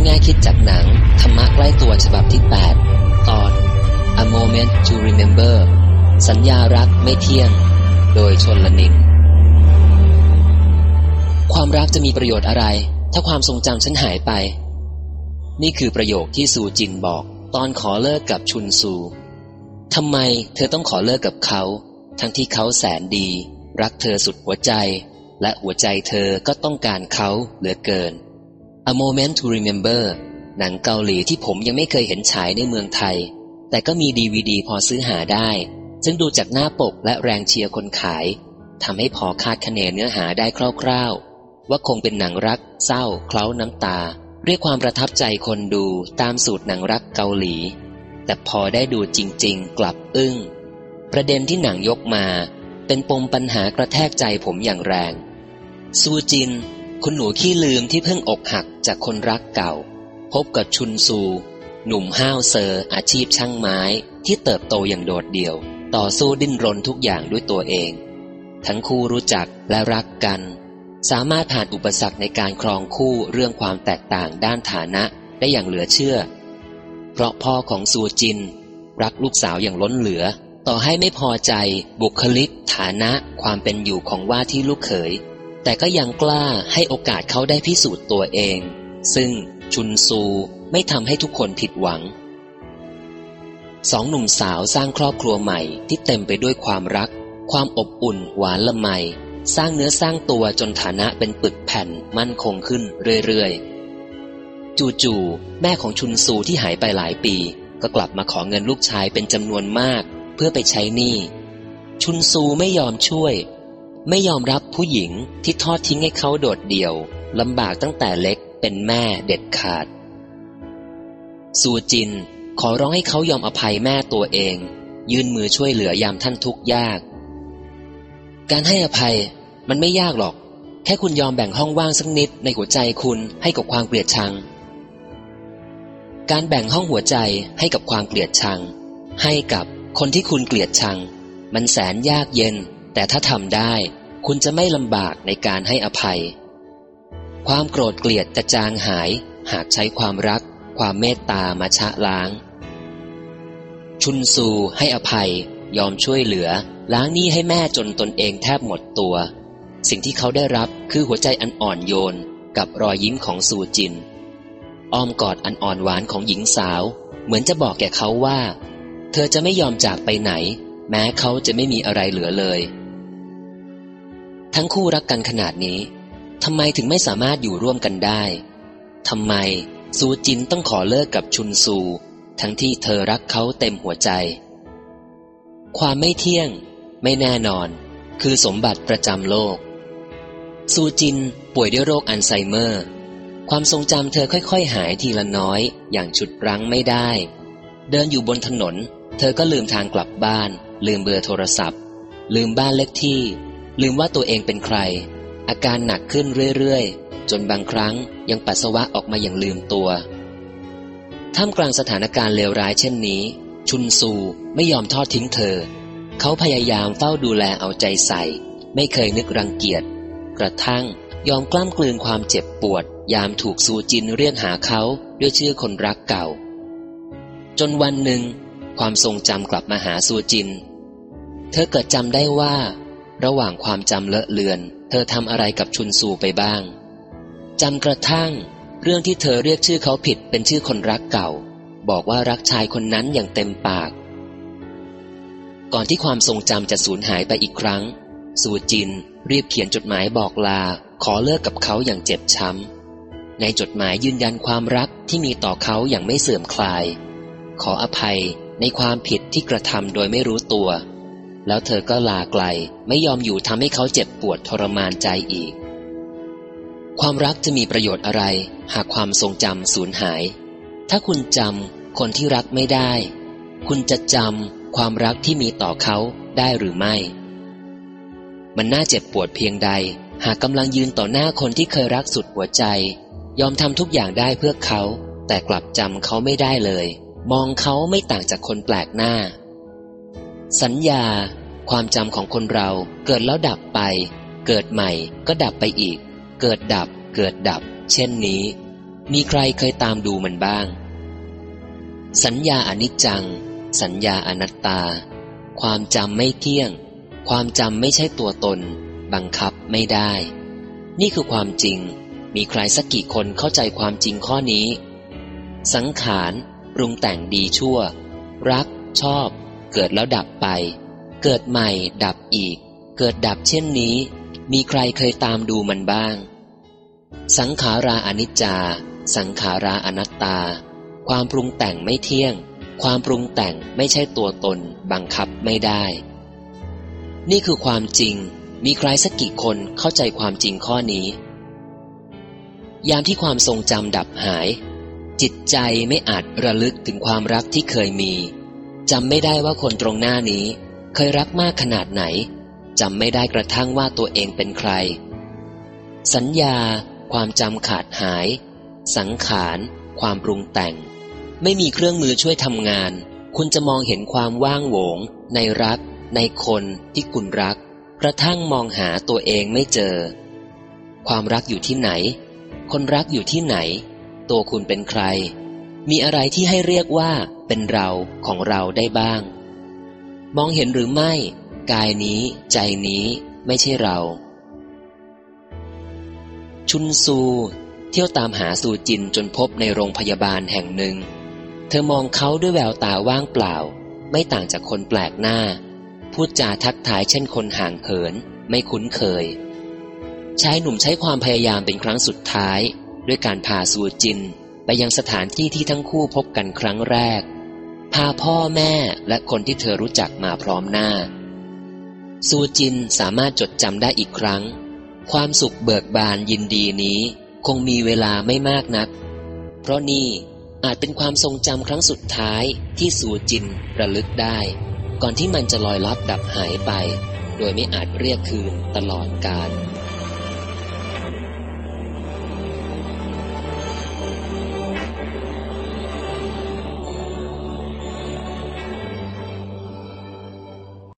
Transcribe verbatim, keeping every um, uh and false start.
แง่คิดจากหนังธรรมะใกล้ตัวฉบับที่แปดตอน A Moment to Remember สัญญารักไม่เที่ยงโดยชลนินความรักจะมีประโยชน์อะไรถ้าความทรงจำฉันหายไปนี่คือประโยคที่ซูจินบอกตอนขอเลิกกับชุนซูทำไมเธอต้องขอเลิกกับเขาทั้งที่เขาแสนดีรักเธอสุดหัวใจและหัวใจเธอก็ต้องการเขาเหลือเกิน A Moment to Remember หนังเกาหลีที่ผมยังไม่เคยเห็นฉายในเมืองไทยแต่ก็มี ดี วี ดี พอซื้อหาได้ซึ่งดูจากหน้าปกและแรงเชียร์คนขายทำให้พอคาดคะเนเนื้อหาได้คร่าวๆว่าคงเป็นหนังรักเศร้าเคล้าน้ำตาเรียกความประทับใจคนดูตามสูตรหนังรักเกาหลีแต่พอได้ดูจริงๆกลับอึ้งประเด็นที่หนังยกมาเป็นปมปัญหากระแทกใจผมอย่างแรงซูจินคุณหนูขี้ลืมที่เพิ่งอกหักจากคนรักเก่าพบกับชุนซูหนุ่มห้าวเซอร์อาชีพช่างไม้ที่เติบโตอย่างโดดเดี่ยวต่อสู้ดิ้นรนทุกอย่างด้วยตัวเองทั้งคู่รู้จักและรักกันสามารถผ่านอุปสรรคในการครองคู่เรื่องความแตกต่างด้านฐานะได้อย่างเหลือเชื่อเพราะพ่อของซูจินรักลูกสาวอย่างล้นเหลือต่อให้ไม่พอใจบุคลิกฐานะความเป็นอยู่ของว่าที่ลูกเขยแต่ก็ยังกล้าให้โอกาสเขาได้พิสูจน์ตัวเองซึ่งชุนซูไม่ทำให้ทุกคนผิดหวังสองหนุ่มสาวสร้างครอบครัวใหม่ที่เต็มไปด้วยความรักความอบอุ่นหวานละไมสร้างเนื้อสร้างตัวจนฐานะเป็นปึกแผ่นมั่นคงขึ้นเรื่อยๆจู่ๆแม่ของชุนซูที่หายไปหลายปีก็กลับมาขอเงินลูกชายเป็นจำนวนมากเพื่อไปใช้หนี้ชุนซูไม่ยอมช่วยไม่ยอมรับผู้หญิงที่ทอดทิ้งให้เขาโดดเดี่ยวลำบากตั้งแต่เล็กเป็นแม่เด็ดขาดซูจินขอร้องให้เขายอมอภัยแม่ตัวเองยื่นมือช่วยเหลือยามท่านทุกข์ยากการให้อภัยมันไม่ยากหรอกแค่คุณยอมแบ่งห้องว่างสักนิดในหัวใจคุณให้กับความเกลียดชังการแบ่งห้องหัวใจให้กับความเกลียดชังให้กับคนที่คุณเกลียดชังมันแสนยากเย็นแต่ถ้าทำได้คุณจะไม่ลำบากในการให้อภัยความโกรธเกลียดจะจางหายหากใช้ความรักความเมตตามาชะล้างชุนซูให้อภัยยอมช่วยเหลือล้างหนี้ให้แม่จนตนเองแทบหมดตัวสิ่งที่เขาได้รับคือหัวใจอันอ่อนโยนกับรอยยิ้มของซูจินอ้อมกอดอันอ่อนหวานของหญิงสาวเหมือนจะบอกแก่เขาว่าเธอจะไม่ยอมจากไปไหนแม้เขาจะไม่มีอะไรเหลือเลยทั้งคู่รักกันขนาดนี้ทำไมถึงไม่สามารถอยู่ร่วมกันได้ทำไมซูจินต้องขอเลิกกับชุนซูทั้งที่เธอรักเขาเต็มหัวใจความไม่เที่ยงไม่แน่นอนคือสมบัติประจำโลกซูจินป่วยด้วยโรคอัลไซเมอร์ความทรงจำเธอค่อยๆหายทีละน้อยอย่างฉุดรั้งไม่ได้เดินอยู่บนถนนเธอก็ลืมทางกลับบ้านลืมเบอร์โทรศัพท์ลืมบ้านเลขที่ลืมว่าตัวเองเป็นใครอาการหนักขึ้นเรื่อยๆจนบางครั้งยังปัสสาวะออกมาอย่างลืมตัวท่ามกลางสถานการณ์เลวร้ายเช่นนี้ชุนซูไม่ยอมทอดทิ้งเธอเขาพยายามเฝ้าดูแลเอาใจใส่ไม่เคยนึกรังเกียจกระทั่งยอมกล้ำกลืนความเจ็บปวดยามถูกซูจินเรียกหาเขาด้วยชื่อคนรักเก่าจนวันหนึ่งความทรงจำกลับมาหาซูจินเธอเกิดจำได้ว่าระหว่างความจำเลอะเลือนเธอทำอะไรกับชุนซูไปบ้างจำกระทั่งเรื่องที่เธอเรียกชื่อเขาผิดเป็นชื่อคนรักเก่าบอกว่ารักชายคนนั้นอย่างเต็มปากก่อนที่ความทรงจำจะสูญหายไปอีกครั้งซูจินรีบเขียนจดหมายบอกลาขอเลิกกับเขาอย่างเจ็บช้ำในจดหมายยืนยันความรักที่มีต่อเขาอย่างไม่เสื่อมคลายขออภัยในความผิดที่กระทำโดยไม่รู้ตัวแล้วเธอก็ลาไกลไม่ยอมอยู่ทำให้เขาเจ็บปวดทรมานใจอีกความรักจะมีประโยชน์อะไรหากความทรงจำสูญหายถ้าคุณจำคนที่รักไม่ได้คุณจะจำความรักที่มีต่อเขาได้หรือไม่มันน่าเจ็บปวดเพียงใดหากกำลังยืนต่อหน้าคนที่เคยรักสุดหัวใจยอมทำทุกอย่างได้เพื่อเขาแต่กลับจำเขาไม่ได้เลยมองเขาไม่ต่างจากคนแปลกหน้าสัญญาความจำของคนเราเกิดแล้วดับไปเกิดใหม่ก็ดับไปอีกเกิดดับเกิดดับเช่นนี้มีใครเคยตามดูมันบ้าง สัญญาอนิจจังสัญญาอนัตตาความจำไม่เที่ยงความจำไม่ใช่ตัวตนบังคับไม่ได้นี่คือความจริงมีใครสักกี่คนเข้าใจความจริงข้อนี้สังขารปรุงแต่งดีชั่วรักชอบเกิดแล้วดับไปเกิดใหม่ดับอีกเกิดดับเช่นนี้มีใครเคยตามดูมันบ้างสังขาราอนิจจาสังขาราอนัตตาความปรุงแต่งไม่เที่ยงความปรุงแต่งไม่ใช่ตัวตนบังคับไม่ได้นี่คือความจริงมีใครสักกี่คนเข้าใจความจริงข้อนี้ยามที่ความทรงจำดับหายจิตใจไม่อาจระลึกถึงความรักที่เคยมีจำไม่ได้ว่าคนตรงหน้านี้เคยรักมากขนาดไหนจำไม่ได้กระทั่งว่าตัวเองเป็นใครสัญญาความจำขาดหายสังขารความปรุงแต่งไม่มีเครื่องมือช่วยทำงานคุณจะมองเห็นความว่างโหวงในรักในคนที่คุณรักกระทั่งมองหาตัวเองไม่เจอความรักอยู่ที่ไหนคนรักอยู่ที่ไหนตัวคุณเป็นใครมีอะไรที่ให้เรียกว่าเป็นเราของเราได้บ้างมองเห็นหรือไม่กายนี้ใจนี้ไม่ใช่เราชุนซูเที่ยวตามหาซูจินจนพบในโรงพยาบาลแห่งหนึ่งเธอมองเขาด้วยแววตาว่างเปล่าไม่ต่างจากคนแปลกหน้าพูดจาทักทายเช่นคนห่างเหินไม่คุ้นเคยชายหนุ่มใช้ความพยายามเป็นครั้งสุดท้ายด้วยการพาซูจินไปยังสถานที่ที่ทั้งคู่พบกันครั้งแรกพาพ่อแม่และคนที่เธอรู้จักมาพร้อมหน้าซูจินสามารถจดจำได้อีกครั้งความสุขเบิกบานยินดีนี้คงมีเวลาไม่มากนักเพราะนี่อาจเป็นความทรงจำครั้งสุดท้ายที่ซูจินระลึกได้ก่อนที่มันจะลอยลับดับหายไปโดยไม่อาจเรียกคืนตลอดกาล